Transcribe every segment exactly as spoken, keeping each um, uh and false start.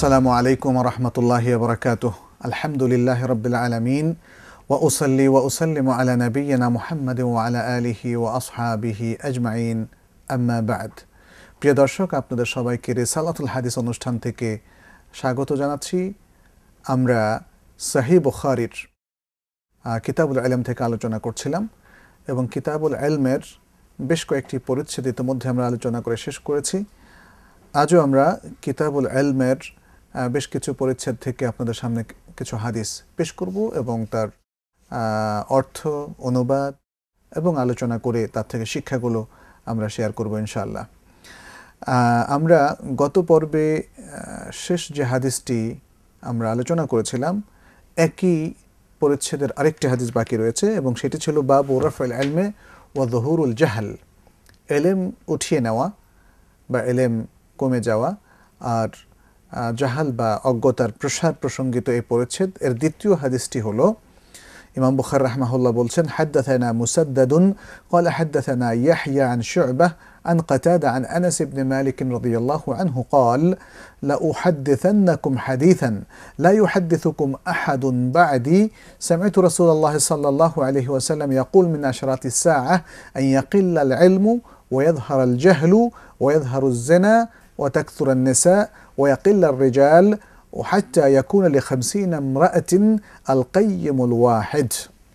আসসালামু আলাইকুম ওয়া রাহমাতুল্লাহি ওয়া বারাকাতুহু। আলহামদুলিল্লাহি রাব্বিল আলামিন ওয়া উসাল্লি ওয়া উসাল্লিমু আলা নাবিয়্যিনা মুহাম্মাদিন ওয়া আলা আলিহি ওয়া আসহাবিহি আজমাইন, আম্মা বা'দ। প্রিয় দর্শক, আপনাদের সবাইকে রিসালাতুল হাদিস অনুষ্ঠান থেকে স্বাগত জানাচ্ছি। আমরা সহিহ বুখারীর কিতাবুল ইলম থেকে আলোচনা করছিলাম এবং কিতাবুল ইলমের বেশ কয়েকটি পরিচ্ছেদ ইতিমধ্যে আমরা আলোচনা করে শেষ করেছি। আজও আমরা কিতাবুল ইলমের বেশ কিছু পরিচ্ছেদ থেকে আপনাদের সামনে কিছু হাদিস পেশ করব এবং তার অর্থ, অনুবাদ এবং আলোচনা করে তার থেকে শিক্ষাগুলো আমরা শেয়ার করব ইনশাআল্লাহ। আমরা গত পর্বে শেষ যে হাদিসটি আমরা আলোচনা করেছিলাম, একই পরিচ্ছেদের আরেকটি হাদিস বাকি রয়েছে এবং সেটি ছিল বাবু রাফাইল ইলমে ওয়া যুহুরুল জাহল, এলেম উঠিয়ে নেওয়া বা এলেম কমে যাওয়া আর জাহাল বা অজ্ঞতার প্রসার প্রসঙ্গিত এই পরিচ্ছেদ। এর দ্বিতীয় হাদিসটি হলো, ইমাম বুখারী রাহমাহুল্লাহ বলছেন, হাদ্দাথানা মুসাদ্দাদুন ক্বালা হাদ্দাথানা ইয়াহইয়া আন শু'বাহ আন কাতাদা আন আনাস ইবনে মালিক রাদিয়াল্লাহু আনহু ক্বাল লা উহাদ্দিসান্নাকুম হাদিসান লা ইউহাদ্দিসুকুম আহাদুন বা'দি সামি'তু রাসূলুল্লাহ সাল্লাল্লাহু আলাইহি ওয়াসাল্লাম ইয়াকুল মিন আশরাতিস সাআহ আন ইয়াকিল্লাল ইলমু ওয়া ইয়াযহারাল জাহলু ওয়া ইয়াযহারুজ জিনা ওয়া তাকথুরান নিসা ওয়া ইয়াকিল্লার রিজাল হাত্তা ইয়াকুনা লিখামসিনা ইমরাআতিন আল কাইয়িমুল ওয়াহিদ।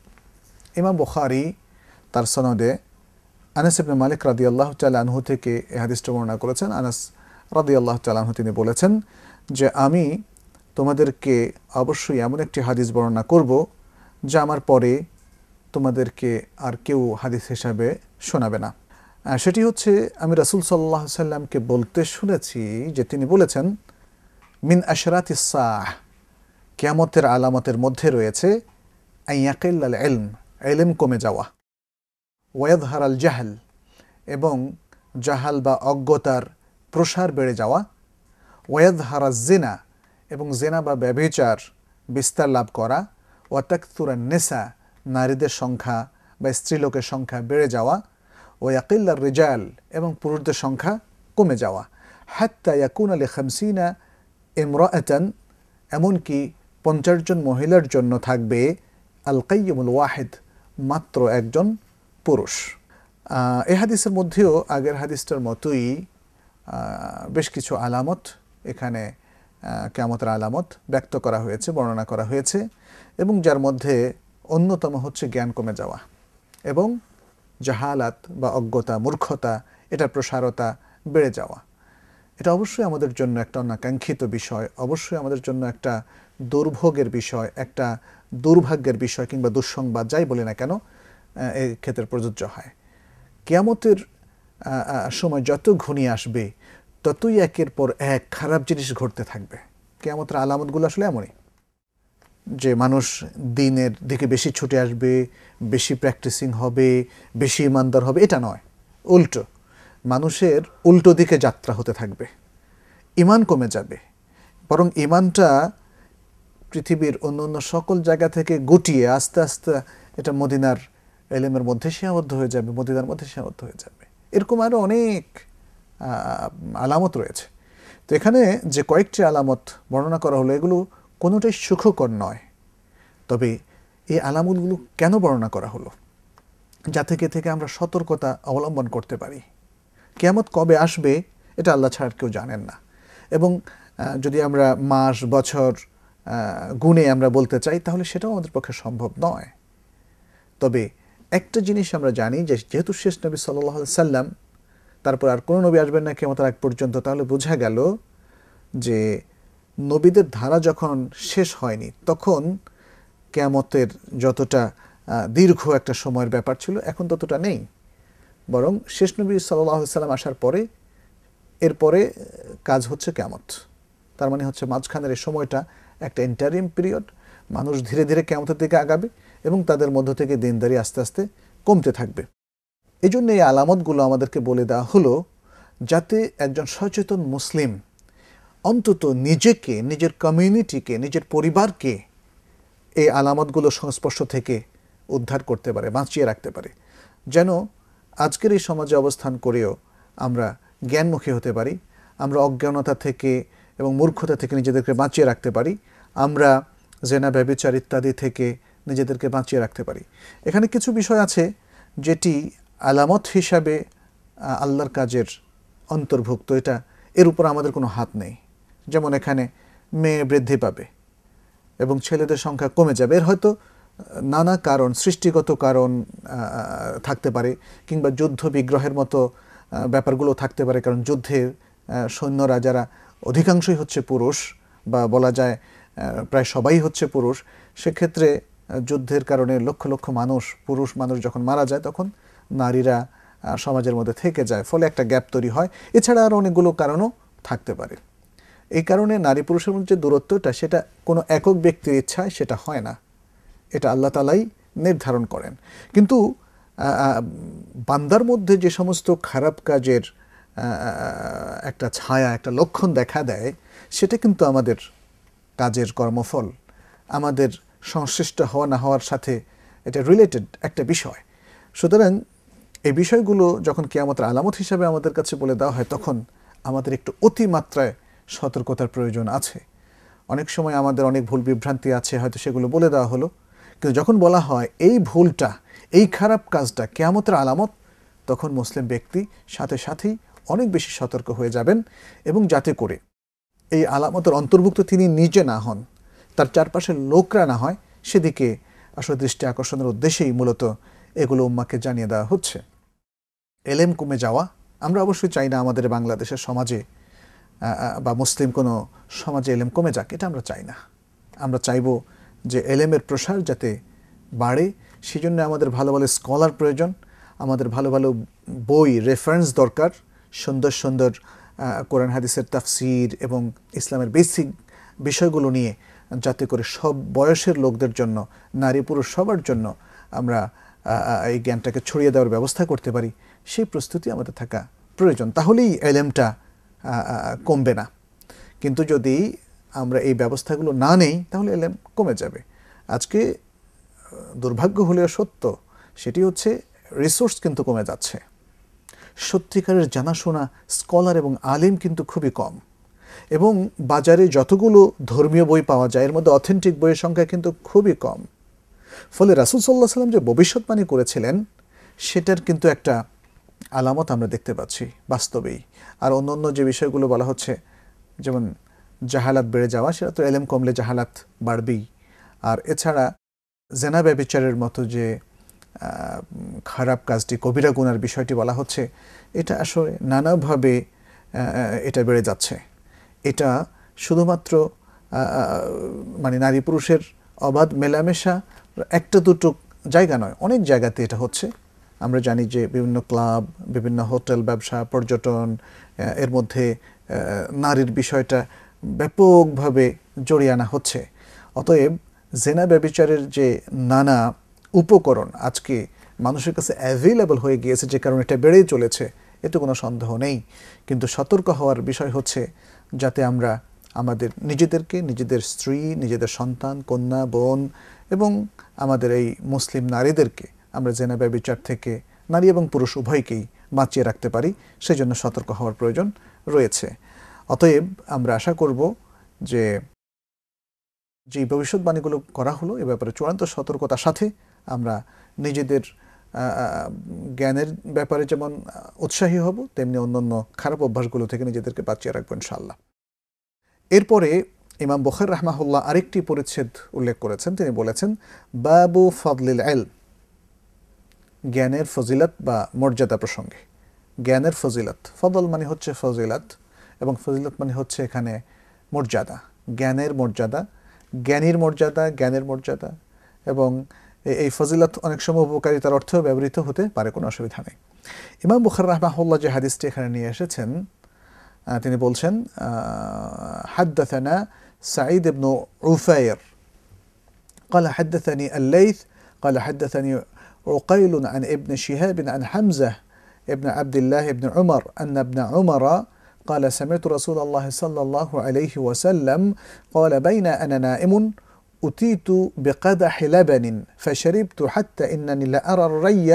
ইমাম বুখারী তার সনদে আনাস ইবনে মালিক রাদিয়াল্লাহু তাআলা আনহু থেকে এই হাদিসটি বর্ণনা করেছেন। আনাস রাদিয়াল্লাহু তাআলা আনহু তিনি বলেছেন যে, আমি তোমাদেরকে অবশ্যই এমন একটি হাদিস বর্ণনা করব যা আমার পরে তোমাদেরকে আর কেউ হাদিস হিসাবে শোনাবে না। সেটি হচ্ছে, আমি রাসূল সাল্লাল্লাহু আলাইহি সাল্লামকে বলতে শুনেছি যে তিনি বলেছেন, মিন আশরাতিস সাআহ, কিয়ামতের আলামতের মধ্যে রয়েছে আন ইয়াকিল্লাল ইলম, ইলম কমে যাওয়া, ওয়া ইয়াযহারাল জাহল, এবং জাহাল বা অজ্ঞতার প্রসার বেড়ে যাওয়া, ওয়া ইয়াযহারাজ জিনা, এবং জিনা বা ব্যভিচার বিস্তার লাভ করা, ওয়া তাকথুরান নিসা, নারীদের সংখ্যা বা স্ত্রীলোকের সংখ্যা বেড়ে যাওয়া, ওয়া ইয়াকিল্লার রিজাল, এবং পুরুষদের সংখ্যা কমে যাওয়া, হাত্তা ইয়াকুনা লিখামসিনা ইমরাআতান, এমনকি পঞ্চাশ জন মহিলার জন্য থাকবে আল কাইয়িমুল ওয়াহিদ, মাত্র একজন পুরুষ। এই হাদিসের মধ্যেও আগের হাদিসটার মতোই বেশ কিছু আলামত এখানে কিয়ামতের আলামত ব্যক্ত করা হয়েছে, বর্ণনা করা হয়েছে, এবং যার মধ্যে অন্যতম হচ্ছে জ্ঞান কমে যাওয়া এবং জাহালাত বা অজ্ঞতা, মূর্খতা, এটার প্রসারতা বেড়ে যাওয়া। এটা অবশ্যই আমাদের জন্য একটা অনাকাঙ্ক্ষিত বিষয়, অবশ্যই আমাদের জন্য একটা দুর্ভোগের বিষয়, একটা দুর্ভাগ্যের বিষয় কিংবা দুঃসংবাদ, যাই বলি না কেন এই ক্ষেত্রে প্রযোজ্য হয়। কিয়ামতের সময় যত ঘনিয়ে আসবে ততই একের পর এক খারাপ জিনিস ঘটতে থাকবে। কিয়ামতের আলামতগুলো আসলে এমনই যে মানুষ দিনের দিকে বেশি ছুটে আসবে, বেশি প্র্যাকটিসিং হবে, বেশি ইমানদার হবে, এটা নয়, উল্টো, মানুষের উল্টো দিকে যাত্রা হতে থাকবে, ইমান কমে যাবে। বরং ইমানটা পৃথিবীর অন্য অন্য সকল জায়গা থেকে গুটিয়ে আস্তে আস্তে এটা মদিনার ইলমের মধ্যে সীমাবদ্ধ হয়ে যাবে, মদিনার মধ্যে সীমাবদ্ধ হয়ে যাবে। এরকম আরও অনেক আলামত রয়েছে। তো এখানে যে কয়েকটি আলামত বর্ণনা করা হলো, এগুলো কোনোটাই সুখকর নয়। তবে এই আলামতগুলো কেন বর্ণনা করা হলো? যা থেকে থেকে আমরা সতর্কতা অবলম্বন করতে পারি। কিয়ামত কবে আসবে এটা আল্লাহ ছাড়া কেউ জানেন না, এবং যদি আমরা মাস বছর গুণে আমরা বলতে চাই তাহলে সেটাও আমাদের পক্ষে সম্ভব নয়। তবে একটা জিনিস আমরা জানি যে যেহেতু শেষ নবী সাল্লাল্লাহু আলাইহি সাল্লাম, তারপর আর কোনো নবী আসবেন না কিয়ামতের আগ পর্যন্ত, তাহলে বোঝা গেল যে নবীদের ধারা যখন শেষ হয়নি তখন কিয়ামতের যতটা দীর্ঘ একটা সময়ের ব্যাপার ছিল এখন ততটা নেই। বরং শেষ নবী সাল্লাল্লাহু আলাইহি সাল্লাম আসার পরে এরপরে কাজ হচ্ছে কিয়ামত। তার মানে হচ্ছে মাঝখানের এই সময়টা একটা ইন্টারিম পিরিয়ড, মানুষ ধীরে ধীরে কিয়ামতের দিকে আগাবে এবং তাদের মধ্য থেকে দিনদারি আস্তে আস্তে কমতে থাকবে। এই জন্য এই আলামতগুলো আমাদেরকে বলে দেওয়া হলো যাতে একজন সচেতন মুসলিম অন্তত নিজেকে, নিজের কমিউনিটিকে, নিজের পরিবারকে এই আলামতগুলো সংস্পর্শ থেকে উদ্ধার করতে পারে, বাঁচিয়ে রাখতে পারে, যেন আজকের এই সমাজে অবস্থান করেও আমরা জ্ঞানমুখী হতে পারি, আমরা অজ্ঞানতা থেকে এবং মূর্খতা থেকে নিজেদেরকে বাঁচিয়ে রাখতে পারি, আমরা জেনা ব্যভিচার ইত্যাদি থেকে নিজেদেরকে বাঁচিয়ে রাখতে পারি। এখানে কিছু বিষয় আছে যেটি আলামত হিসাবে আল্লাহর কাজের অন্তর্ভুক্ত, এটা এর উপর আমাদের কোনো হাত নেই। যেমন এখানে মেয়ে বৃদ্ধি পাবে এবং ছেলেদের সংখ্যা কমে যাবে, এর হয়তো নানা কারণ, সৃষ্টিগত কারণ থাকতে পারে, কিংবা যুদ্ধ বিগ্রহের মতো ব্যাপারগুলো থাকতে পারে। কারণ যুদ্ধে সৈন্যরা যারা অধিকাংশই হচ্ছে পুরুষ, বা বলা যায় প্রায় সবাই হচ্ছে পুরুষ, সেক্ষেত্রে যুদ্ধের কারণে লক্ষ লক্ষ মানুষ, পুরুষ মানুষ যখন মারা যায় তখন নারীরা সমাজের মধ্যে থেকে যায়, ফলে একটা গ্যাপ তৈরি হয়। এছাড়া আরও অনেকগুলো কারণও থাকতে পারে। এই কারণে নারী পুরুষের মধ্যে যে দূরত্বটা, সেটা কোনো একক ব্যক্তির ইচ্ছায় সেটা হয় না, এটা আল্লাহ তাআলাই নির্ধারণ করেন। কিন্তু বান্দার মধ্যে যে সমস্ত খারাপ কাজের একটা ছায়া, একটা লক্ষণ দেখা দেয়, সেটা কিন্তু আমাদের কাজের কর্মফল, আমাদের সংশ্লিষ্ট হওয়া না হওয়ার সাথে এটা রিলেটেড একটা বিষয়। সুতরাং এই বিষয়গুলো যখন কিয়ামতের আলামত হিসাবে আমাদের কাছে বলে দেওয়া হয়, তখন আমাদের একটু অতিমাত্রায় সতর্কতার প্রয়োজন আছে। অনেক সময় আমাদের অনেক ভুল বিভ্রান্তি আছে, হয়তো সেগুলো বলে দেওয়া হলো, কিন্তু যখন বলা হয় এই ভুলটা, এই খারাপ কাজটা কিয়ামতের আলামত, তখন মুসলিম ব্যক্তি সাথে সাথেই অনেক বেশি সতর্ক হয়ে যাবেন, এবং যাতে করে এই আলামতের অন্তর্ভুক্ত তিনি নিজে না হন, তার চারপাশের লোকরা না হয়, সেদিকে আসলে দৃষ্টি আকর্ষণের উদ্দেশ্যেই মূলত এগুলো উম্মাকে জানিয়ে দেওয়া হচ্ছে। এলেম কমে যাওয়া আমরা অবশ্যই চাই না আমাদের বাংলাদেশের সমাজে বা মুসলিম কোনো সমাজে এলেম কমে যাক, এটা আমরা চাই না। আমরা চাইব যে এলেমের প্রসার যাতে বাড়ে, সেই জন্য আমাদের ভালো ভালো স্কলার প্রয়োজন, আমাদের ভালো ভালো বই, রেফারেন্স দরকার, সুন্দর সুন্দর কোরআন হাদিসের তাফসির এবং ইসলামের বেসিক বিষয়গুলো নিয়ে, যাতে করে সব বয়সের লোকদের জন্য, নারী পুরুষ সবার জন্য আমরা এই জ্ঞানটাকে ছড়িয়ে দেওয়ার ব্যবস্থা করতে পারি, সেই প্রস্তুতি আমাদের থাকা প্রয়োজন। তাহলেই এলেমটা কমবে না। কিন্তু যদি আমরা এই ব্যবস্থাগুলো না নেই, তাহলে এলেম কমে যাবে। আজকে দুর্ভাগ্য হলেও সত্য, সেটি হচ্ছে রিসোর্স কিন্তু কমে যাচ্ছে। সত্যিকারের জানাশোনা স্কলার এবং আলিম কিন্তু খুবই কম, এবং বাজারে যতগুলো ধর্মীয় বই পাওয়া যায়, এর মধ্যে অথেন্টিক বইয়ের সংখ্যা কিন্তু খুবই কম। ফলে রাসূল সাল্লাল্লাহু আলাইহি ওয়াসাল্লাম যে ভবিষ্যৎবাণী করেছিলেন, সেটার কিন্তু একটা আলামত আমরা দেখতে পাচ্ছি বাস্তবেই। আর অন্য অন্য যে বিষয়গুলো বলা হচ্ছে, যেমন জাহালাত বেড়ে যাওয়া, সেটা তো এলেম কমলে জাহালাত বাড়বেই। আর এছাড়া জেনা ব্যভিচারের মতো যে খারাপ কাজটি, কবিরা গুনার বিষয়টি বলা হচ্ছে, এটা আসলে নানাভাবে এটা বেড়ে যাচ্ছে। এটা শুধুমাত্র মানে নারী পুরুষের অবাধ মেলামেশা একটা দুটো জায়গা নয়, অনেক জায়গাতে এটা হচ্ছে। আমরা জানি যে বিভিন্ন ক্লাব, বিভিন্ন হোটেল, ব্যবসা, পর্যটন, এর মধ্যে নারীর বিষয়টা ব্যাপকভাবে জড়িয়ে আনা হচ্ছে। অতএব জেনা ব্যভিচারের যে নানা উপকরণ আজকে মানুষের কাছে অ্যাভেলেবল হয়ে গিয়েছে, যে কারণে এটা বেড়েই চলেছে, এতে কোনো সন্দেহ নেই। কিন্তু সতর্ক হওয়ার বিষয় হচ্ছে যাতে আমরা আমাদের নিজেদেরকে, নিজেদের স্ত্রী, নিজেদের সন্তান, কন্যা, বোন এবং আমাদের এই মুসলিম নারীদেরকে আমরা জেনা ব্যভিচার থেকে, নারী এবং পুরুষ উভয়কেই বাঁচিয়ে রাখতে পারি, সেই জন্য সতর্ক হওয়ার প্রয়োজন রয়েছে। অতএব আমরা আশা করব যে যে ভবিষ্যৎবাণীগুলো করা হলো, এ ব্যাপারে চূড়ান্ত সতর্কতার সাথে আমরা নিজেদের জ্ঞানের ব্যাপারে যেমন উৎসাহী হব, তেমনি অন্যান্য খারাপ অভ্যাসগুলো থেকে নিজেদেরকে বাঁচিয়ে রাখবো ইনশাআল্লাহ। এরপরে ইমাম বুখারী রাহমাহুল্লাহ আরেকটি পরিচ্ছেদ উল্লেখ করেছেন। তিনি বলেছেন, বাবু ফাদলিল ইলম, জ্ঞানের ফজিলত বা মর্যাদা প্রসঙ্গে। জ্ঞানের ফজিলত, ফদল মানে হচ্ছে ফজিলত, এবং ফজিলত মানে হচ্ছে এখানে মর্যাদা, জ্ঞানের মর্যাদা, জ্ঞানীর মর্যাদা, জ্ঞানের মর্যাদা। এবং এই ফজিলত অনেক সময় উপকারিতার অর্থেও ব্যবহৃত হতে পারে, কোনো অসুবিধা নেই। ইমাম বুখারী রাহমাহুল্লাহ যে হাদিসটি এখানে নিয়ে এসেছেন, তিনি বলছেন, হাদ্দাথানা সাঈদ ইবনে উফাইর قال حدثني الليث قال حدثني عقيل عن ابن شهاب عن حمزة ابن عبد الله بن عمر أن ابن عمر قال سمعت رسول الله صلى الله عليه وسلم قال بين أنا نائم أتيت بقدح لبن فشربت حتى إنني لأرى الري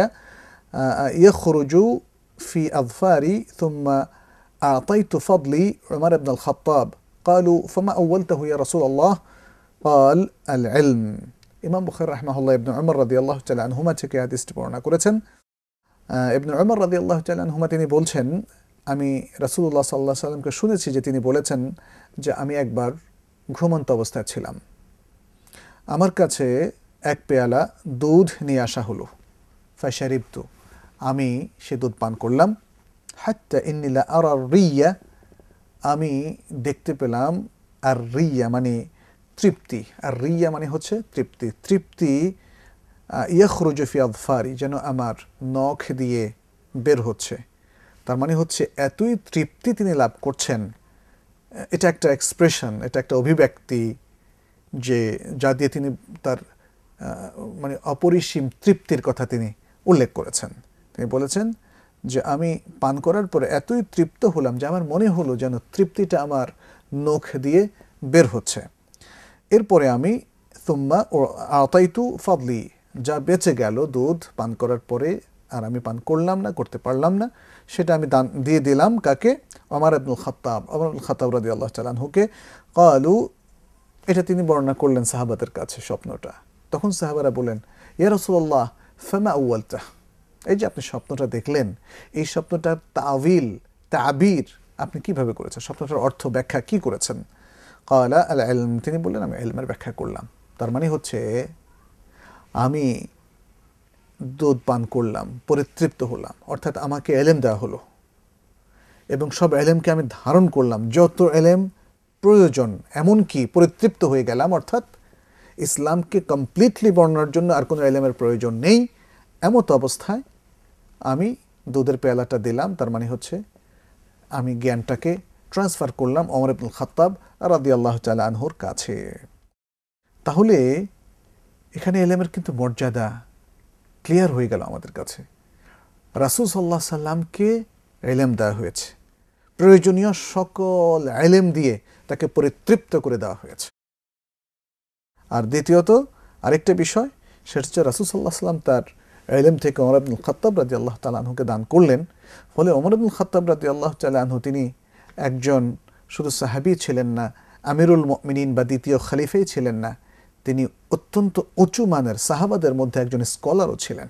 يخرج في أظفاري ثم أعطيت فضلي عمر بن الخطاب قالوا فما أولته يا رسول الله قال العلم ইমাম বুখারী রাহিমাহুল্লাহ ইবনে উমর রাদিয়াল্লাহু তাআলা আনহুমা থেকে হাদিসটি বর্ণনা করেছেন। ইবনে উমর রাদিয়াল্লাহু তাআলা আনহুমা তিনি বলছেন, আমি রাসূলুল্লাহ সাল্লাল্লাহু আলাইহি ওয়াসাল্লামকে শুনেছি যে তিনি বলেছেন যে আমি একবার ঘুমন্ত অবস্থায় ছিলাম, আমার কাছে এক পেয়ালা দুধ নিয়ে আসা হলো, ফাশারিবতু, আমি সে দুধ পান করলাম, হাত্তা ইন্নী লা আরা রিয়া, আমি দেখতে পেলাম আর রিয়া মানে তৃপ্তি, আর রিয়া মানে হচ্ছে তৃপ্তি, তৃপ্তি ইয়াখরুজু ফি আযফারি, যেন আমার নখ দিয়ে বের হচ্ছে। তার মানে হচ্ছে এতই তৃপ্তি তিনি লাভ করছেন, এটা একটা এক্সপ্রেশন, এটা একটা অভিব্যক্তি যে যা দিয়ে তিনি তার মানে অপরিসীম তৃপ্তির কথা তিনি উল্লেখ করেছেন। তিনি বলেছেন যে আমি পান করার পরে এতই তৃপ্ত হলাম যে আমার মনে হলো যেন তৃপ্তিটা আমার নখ দিয়ে বের হচ্ছে। এরপরে আমি সুম্মা আতাইতু ফাদলি, যা বেঁচে গেল দুধ পান করার পরে আর আমি পান করলাম না, করতে পারলাম না, সেটা আমি দান দিয়ে দিলাম কাকে? ওমর ইবনুল খাত্তাব, ওমর ইবনুল খাত্তাব রাদিয়াল্লাহু তাআলা আনহুকে। ক্বালু, এটা তিনি বর্ণনা করলেন সাহাবাদের কাছে স্বপ্নটা। তখন সাহাবারা বলেন, ইয়া রাসূলুল্লাহ ফামা আউয়ালতা, এই যে আপনি স্বপ্নটা দেখলেন, এই স্বপ্নটার তাবিল তাবির আপনি কিভাবে করেছেন, স্বপ্নটার অর্থ ব্যাখ্যা কি করেছেন? ক্বালা আল ইলম, তিনি বললেন আমি ইলমের ব্যাখ্যা করলাম। তার মানে হচ্ছে আমি দুধ পান করলাম, পরিতৃপ্ত হলাম, অর্থাৎ আমাকে এলেম দেওয়া হলো এবং সব এলেমকে আমি ধারণ করলাম, যত এলেম প্রয়োজন, এমনকি পরিতৃপ্ত হয়ে গেলাম, অর্থাৎ ইসলামকে কমপ্লিটলি বর্ণনার জন্য আর কোনো এলেমের প্রয়োজন নেই। এমত অবস্থায় আমি দুধের পেয়ালাটা দিলাম, তার মানে হচ্ছে আমি জ্ঞানটাকে ট্রান্সফার করলাম ওমর ইবনুল খাত্তাব রাদিয়াল্লাহু তাআলা আনহুর কাছে। তাহলে এখানে এলেমের কিন্তু মর্যাদা ক্লিয়ার হয়ে গেল আমাদের কাছে। রাসূল সাল্লাল্লাহু আলাইহি সাল্লামকে এলেম দেওয়া হয়েছে, প্রয়োজনীয় সকল এলেম দিয়ে তাকে পরিতৃপ্ত করে দেওয়া হয়েছে। আর দ্বিতীয়ত আরেকটা বিষয়, সেটা হচ্ছে রাসূল সাল্লাল্লাহু আলাইহি সাল্লাম তার এলেম থেকে ওমর ইবনুল খাত্তাব রাদিয়াল্লাহু তাআলা আনহুকে দান করলেন। ফলে ওমর ইবনুল খাত্তাব রাদিয়াল্লাহু তাআলা আনহু তিনি একজন শুধু সাহাবী ছিলেন না, আমিরুল মুমিনিন বা দ্বিতীয় খলিফাই ছিলেন না, তিনি অত্যন্ত উঁচু মানের সাহাবাদের মধ্যে একজন স্কলারও ছিলেন।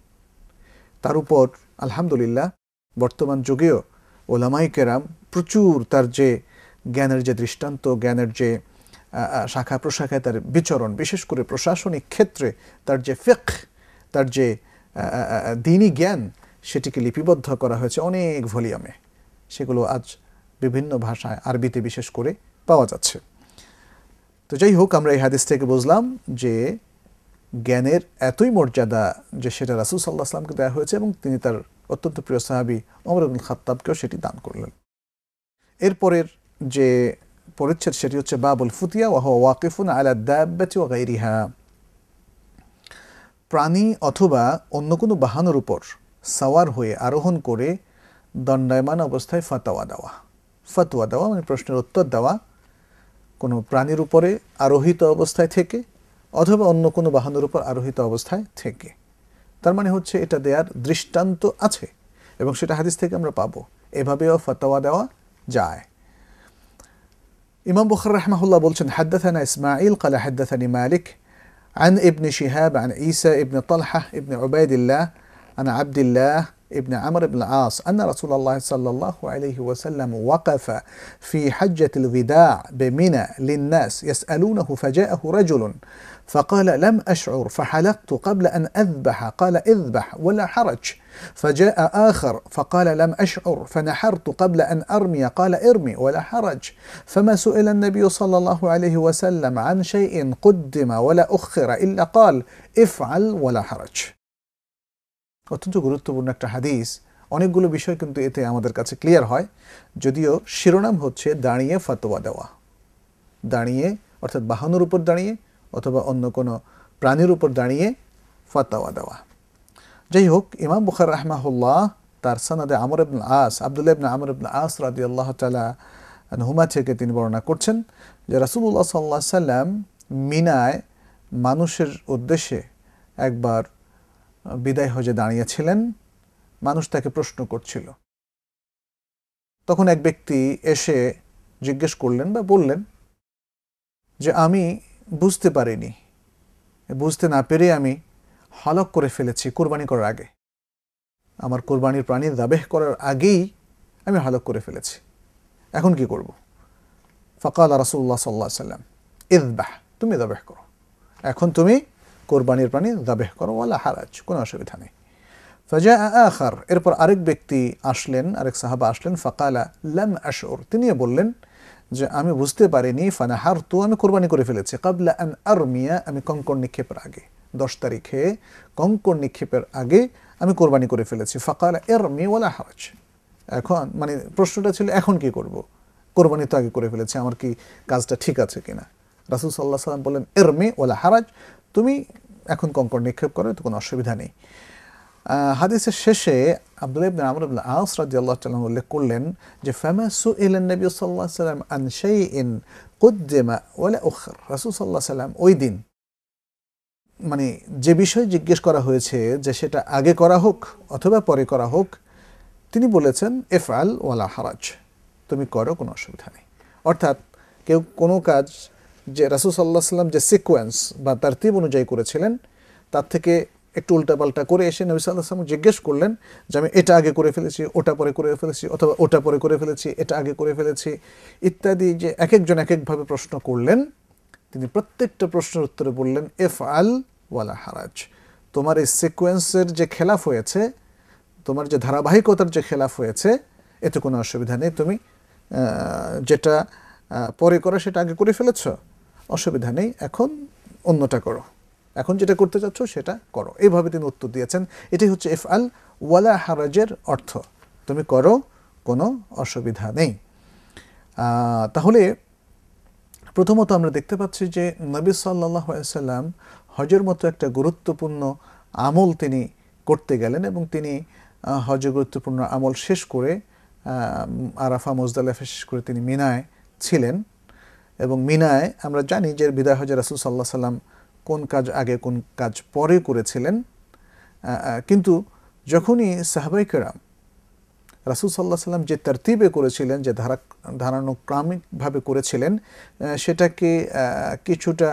তার উপর আলহামদুলিল্লাহ বর্তমান যুগেও ওলামায়ে কেরাম প্রচুর তার যে জ্ঞানের যে দৃষ্টান্ত, জ্ঞানের যে শাখা প্রশাখায় তার বিচরণ, বিশেষ করে প্রশাসনিক ক্ষেত্রে তার যে ফিকহ, তার যে দ্বীনি জ্ঞান, সেটিকে লিপিবদ্ধ করা হয়েছে অনেক ভলিউমে। সেগুলো আজ বিভিন্ন ভাষায়, আরবিতে বিশেষ করে পাওয়া যাচ্ছে। তো যাই হোক, আমরা এই হাদিস থেকে বুঝলাম যে জ্ঞানের এতই মর্যাদা যে সেটা রাসূল সাল্লাল্লাহু আলাইহি ওয়াসাল্লামকে দেওয়া হয়েছে এবং তিনি তার অত্যন্ত প্রিয় সাহাবী ওমর ইবনুল খাত্তাবকেও সেটি দান করলেন। এরপরের যে পরিচ্ছেদ সেটি হচ্ছে বাবুল ফুতিয়া ওয়া হুয়া ওয়াকিফুন আলা দাব্বাতি ওয়া গায়রিহা, প্রাণী অথবা অন্য কোনো বাহনের উপর সাওয়ার হয়ে আরোহণ করে দণ্ডায়মান অবস্থায় ফাতোয়া দেওয়া। ফতোয়া দেওয়া মানে প্রশ্নের উত্তর দেওয়া, কোনো প্রাণীর উপরে আরোহিত অবস্থায় থেকে অথবা অন্য কোনো বাহনের উপর আরোহিত অবস্থায় থেকে। তার মানে হচ্ছে এটা দেওয়ার দৃষ্টান্ত আছে এবং সেটা হাদিস থেকে আমরা পাবো, এভাবেও ফতোয়া দেওয়া যায়। ইমাম বুখারী রাহিমাহুল্লাহ বলছেন, হাদাথানা ইসমাঈল ক্বালা হাদাথানি মালিক عن ابن شهاب عن عيسى ابن طلحة ابن عبيد الله عن عبد الله ابن عمرو بن العاص أن رسول الله صلى الله عليه وسلم وقف في حجة الوداع بمنى للناس يسألونه فجاءه رجل فقال لم أشعر فحلقت قبل أن أذبح قال اذبح ولا حرج. فجاء آخر فقال لم أشعر فنحرت قبل أن أرمي قال ارمي ولا حرج. فما سئل النبي صلى الله عليه وسلم عن شيء قدم ولا أخر إلا قال افعل ولا حرج. অত্যন্ত গুরুত্বপূর্ণ একটা হাদিস। অনেকগুলো বিষয় কিন্তু এতে আমাদের কাছে ক্লিয়ার হয়, যদিও শিরোনাম হচ্ছে দাঁড়িয়ে ফতোয়া দেওয়া। দাঁড়িয়ে অর্থাৎ বাহনের উপর দাঁড়িয়ে অথবা অন্য কোনো প্রাণীর উপর দাঁড়িয়ে ফতোয়া দেওয়া। যাই হোক, ইমাম বুখারী রাহিমাহুল্লাহ তার সনদে আমর ইবনে আস, আব্দুল্লাহ ইবনে আমর ইবনে আস রাদিয়াল্লাহু তাআলা আনহুমা থেকে তিনি বর্ণনা করছেন যে রাসূলুল্লাহ সাল্লাল্লাহু আলাইহি সাল্লাম মিনায় মানুষের উদ্দেশ্যে একবার বিদায় হজে দাঁড়িয়েছিলেন। মানুষ তাকে প্রশ্ন করছিল। তখন এক ব্যক্তি এসে জিজ্ঞেস করলেন বা বললেন যে আমি বুঝতে পারিনি, বুঝতে না পেরে আমি হলক করে ফেলেছি কোরবানি করার আগে, আমার কোরবানির প্রাণী যাবেহ করার আগেই আমি হলক করে ফেলেছি, এখন কি করব? ফাকাল রাসূলুল্লাহ সাল্লাল্লাহু আলাইহি ওয়াসাল্লাম ইযবাহ, তুমি যাবেহ করো, এখন তুমি কোরবানির প্রাণী যাবেহ করো, ওয়ালা হারাজ, কোনো অসুবিধা নেই। ফাজা আখার, এরপর আরেক ব্যক্তি আসলেন, আরেক সাহাবা আসলেন, ফাকালা লাম আশউর, তিনি বললেন যে আমি বুঝতে পারিনি, ফানাহারতু, আমি কোরবানি করে ফেলেছি, ক্বাবলা আন আরমিয়া, আমি কঙ্কর নিক্ষেপের আগে, দশ তারিখে কঙ্কর নিক্ষেপের আগে আমি কোরবানি করে ফেলেছি। ফাকালা ইরমি ওয়ালা হারাজ, এখন মানে প্রশ্নটা ছিল এখন কি করব, কোরবানি তো আগে করে ফেলেছি, আমার কি কাজটা ঠিক আছে কিনা? রাসূল সাল্লাল্লাহু আলাইহি ওয়াসাল্লাম বললেন ইরমি ওয়ালা হারাজ, তুমি এখন কঙ্কর নিক্ষেপ করো, তো কোনো অসুবিধা নেই। হাদিসের শেষে আব্দুল্লাহ ইবনে আমর ইবনে আস রাদিয়াল্লাহু তাআলা উল্লেখ করলেন যে ফামা সুইলা নবী সাল্লাল্লাহু আলাইহি ওয়াসাল্লাম আন শাইইন কুদ্দিমা ওয়ালা উখর, রাসূল সাল্লাল্লাহু আলাইহি ওয়াসাল্লাম ওই দিন মানে যে বিষয় জিজ্ঞেস করা হয়েছে যে সেটা আগে করা হোক অথবা পরে করা হোক, তিনি বলেছেন ইফআল ওয়ালা হারাজ, তুমি করো, কোনো অসুবিধা নেই। অর্থাৎ কেউ কোনো কাজ যে রাসূল সাল্লাল্লাহু আলাইহি ওয়াসাল্লাম যে সিকোয়েন্স বা তারতিব অনুযায়ী করেছিলেন তার থেকে একটু উল্টাপাল্টা করে এসে নবী সাল্লাল্লাহু আলাইহি ওয়াসাল্লাম জিজ্ঞেস করলেন যে আমি এটা আগে করে ফেলেছি, ওটা পরে করে ফেলেছি, অথবা ওটা পরে করে ফেলেছি, এটা আগে করে ফেলেছি ইত্যাদি, যে এক একজন এক একভাবে প্রশ্ন করলেন, তিনি প্রত্যেকটা প্রশ্নের উত্তরে বললেন ইফআল ওয়ালা হারাজ, তোমার এই সিকোয়েন্সের যে খেলাফ হয়েছে, তোমার যে ধারাবাহিকতার যে খেলাফ হয়েছে, এতে কোনো অসুবিধা নেই, তুমি যেটা পরে করো সেটা আগে করে ফেলেছ, অসুবিধা নেই, এখন অন্যটা করো, এখন যেটা করতে চাচ্ছ সেটা করো। এইভাবে তিনি উত্তর দিয়েছেন। এটাই হচ্ছে ইফআল ওয়ালা হারাজের অর্থ, তুমি করো, কোনো অসুবিধা নেই। তাহলে প্রথমত আমরা দেখতে পাচ্ছি যে নবী সাল্লাল্লাহু আলাইহি ওয়াসাল্লাম হজের মতো একটা গুরুত্বপূর্ণ আমল তিনি করতে গেলেন এবং তিনি হজের গুরুত্বপূর্ণ আমল শেষ করে আরাফা মুজদালিফা শেষ করে তিনি মিনায় ছিলেন। এবং মিনায় আমরা জানি যে বিদায় হজে রাসূল সাল্লাল্লাহু আলাইহি ওয়াসাল্লাম কোন কাজ আগে কোন কাজ পরে করেছিলেন, কিন্তু যখনই সাহাবায়ে কেরাম রাসূল সাল্লাল্লাহু আলাইহি ওয়াসাল্লাম যে তারতিবে করেছিলেন, যে ধারা ধারানুক্রমিকভাবে করেছিলেন, সেটাকে কিছুটা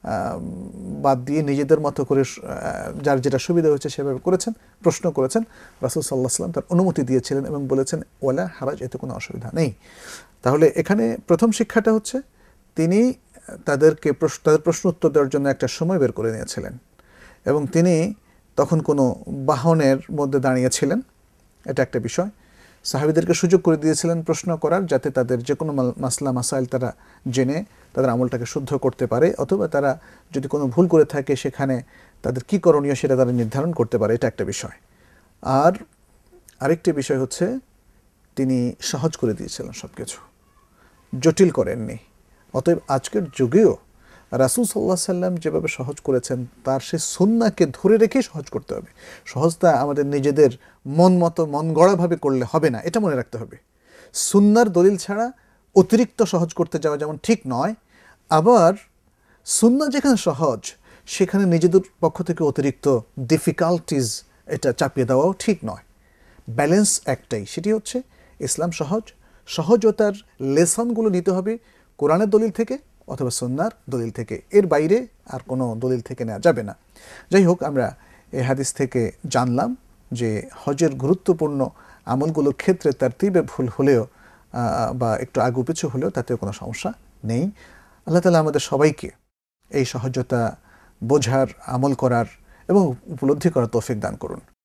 বাদ দিয়ে নিজেদের মতো করে যার যেটা সুবিধা হয়েছে সেভাবে করেছেন, প্রশ্ন করেছেন, রাসূল সাল্লাল্লাহু আলাইহি ওয়াসাল্লাম তার অনুমতি দিয়েছিলেন এবং বলেছেন ওয়ালা হারাজ, এতে কোনো অসুবিধা নেই। তাহলে এখানে প্রথম শিক্ষাটা হচ্ছে তিনি তাদেরকে তাদের প্রশ্ন উত্তর দেওয়ার জন্য একটা সময় বের করে নিয়েছিলেন এবং তিনি তখন কোনো বাহনের মধ্যে দাঁড়িয়েছিলেন, এটা একটা বিষয়। সাহাবীদেরকে সুযোগ করে দিয়েছিলেন প্রশ্ন করার, যাতে তাদের যে কোনো মাসলা মাসাইল তারা জেনে তাদের আমলটাকে শুদ্ধ করতে পারে, অথবা তারা যদি কোনো ভুল করে থাকে সেখানে তাদের কী করণীয় সেটা তারা নির্ধারণ করতে পারে, এটা একটা বিষয়। আর আরেকটি বিষয় হচ্ছে তিনি সহজ করে দিয়েছিলেন সব কিছু, জটিল করেননি। অতএব আজকের যুগেও রাসূল সাল্লাল্লাহু আলাইহি ওয়াসাল্লাম যেভাবে সহজ করেছেন তার সেই সুন্নাহকে ধরে রেখেই সহজ করতে হবে। সহজটা আমাদের নিজেদের মন মতো মন গড়াভাবে করলে হবে না, এটা মনে রাখতে হবে। সুন্নাহর দলিল ছাড়া অতিরিক্ত সহজ করতে যাওয়া যেমন ঠিক নয়, আবার সুন্নাহ যেখানে সহজ সেখানে নিজেদের পক্ষ থেকে অতিরিক্ত ডিফিকাল্টিজ এটা চাপিয়ে দেওয়াও ঠিক নয়। ব্যালেন্স একটাই, সেটি হচ্ছে ইসলাম সহজ, সহজতার লেসনগুলো নিতে হবে কোরআনের দলিল থেকে অথবা সুন্নাহর দলিল থেকে, এর বাইরে আর কোনো দলিল থেকে নেওয়া যাবে না। যাই হোক, আমরা এই হাদিস থেকে জানলাম যে হজের গুরুত্বপূর্ণ আমলগুলোর ক্ষেত্রে তারতিবে ভুল হলেও বা একটু আগু পিছু হলেও তাতে কোনো সমস্যা নেই। আল্লাহ তাআলা আমাদের সবাইকে এই সহজতা বোঝার, আমল করার এবং উপলব্ধি করার তৌফিক দান করুন।